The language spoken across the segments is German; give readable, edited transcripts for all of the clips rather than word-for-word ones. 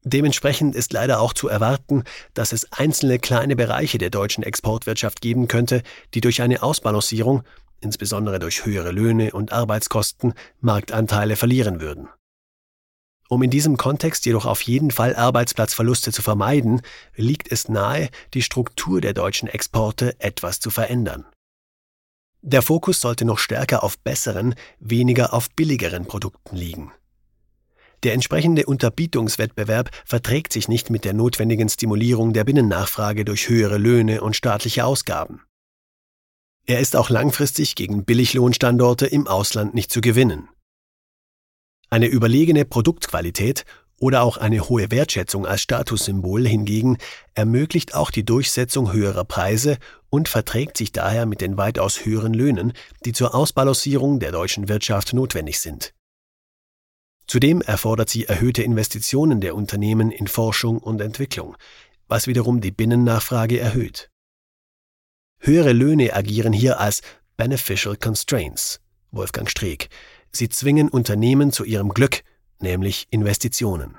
Dementsprechend ist leider auch zu erwarten, dass es einzelne kleine Bereiche der deutschen Exportwirtschaft geben könnte, die durch eine Ausbalancierung, insbesondere durch höhere Löhne und Arbeitskosten, Marktanteile verlieren würden. Um in diesem Kontext jedoch auf jeden Fall Arbeitsplatzverluste zu vermeiden, liegt es nahe, die Struktur der deutschen Exporte etwas zu verändern. Der Fokus sollte noch stärker auf besseren, weniger auf billigeren Produkten liegen. Der entsprechende Unterbietungswettbewerb verträgt sich nicht mit der notwendigen Stimulierung der Binnennachfrage durch höhere Löhne und staatliche Ausgaben. Er ist auch langfristig gegen Billiglohnstandorte im Ausland nicht zu gewinnen. Eine überlegene Produktqualität oder auch eine hohe Wertschätzung als Statussymbol hingegen ermöglicht auch die Durchsetzung höherer Preise und verträgt sich daher mit den weitaus höheren Löhnen, die zur Ausbalancierung der deutschen Wirtschaft notwendig sind. Zudem erfordert sie erhöhte Investitionen der Unternehmen in Forschung und Entwicklung, was wiederum die Binnennachfrage erhöht. Höhere Löhne agieren hier als Beneficial Constraints, Wolfgang Streeck. Sie zwingen Unternehmen zu ihrem Glück, nämlich Investitionen.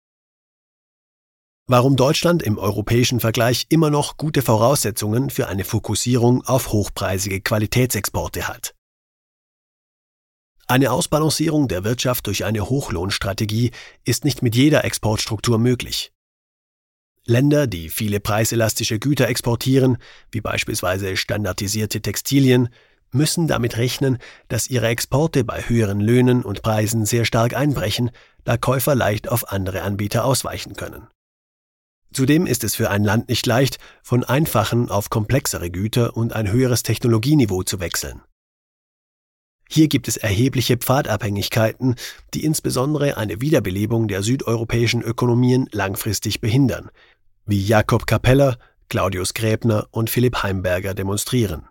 Warum Deutschland im europäischen Vergleich immer noch gute Voraussetzungen für eine Fokussierung auf hochpreisige Qualitätsexporte hat. Eine Ausbalancierung der Wirtschaft durch eine Hochlohnstrategie ist nicht mit jeder Exportstruktur möglich. Länder, die viele preiselastische Güter exportieren, wie beispielsweise standardisierte Textilien, müssen damit rechnen, dass ihre Exporte bei höheren Löhnen und Preisen sehr stark einbrechen, da Käufer leicht auf andere Anbieter ausweichen können. Zudem ist es für ein Land nicht leicht, von einfachen auf komplexere Güter und ein höheres Technologieniveau zu wechseln. Hier gibt es erhebliche Pfadabhängigkeiten, die insbesondere eine Wiederbelebung der südeuropäischen Ökonomien langfristig behindern, wie Jakob Capella, Claudius Gräbner und Philipp Heimberger demonstrieren.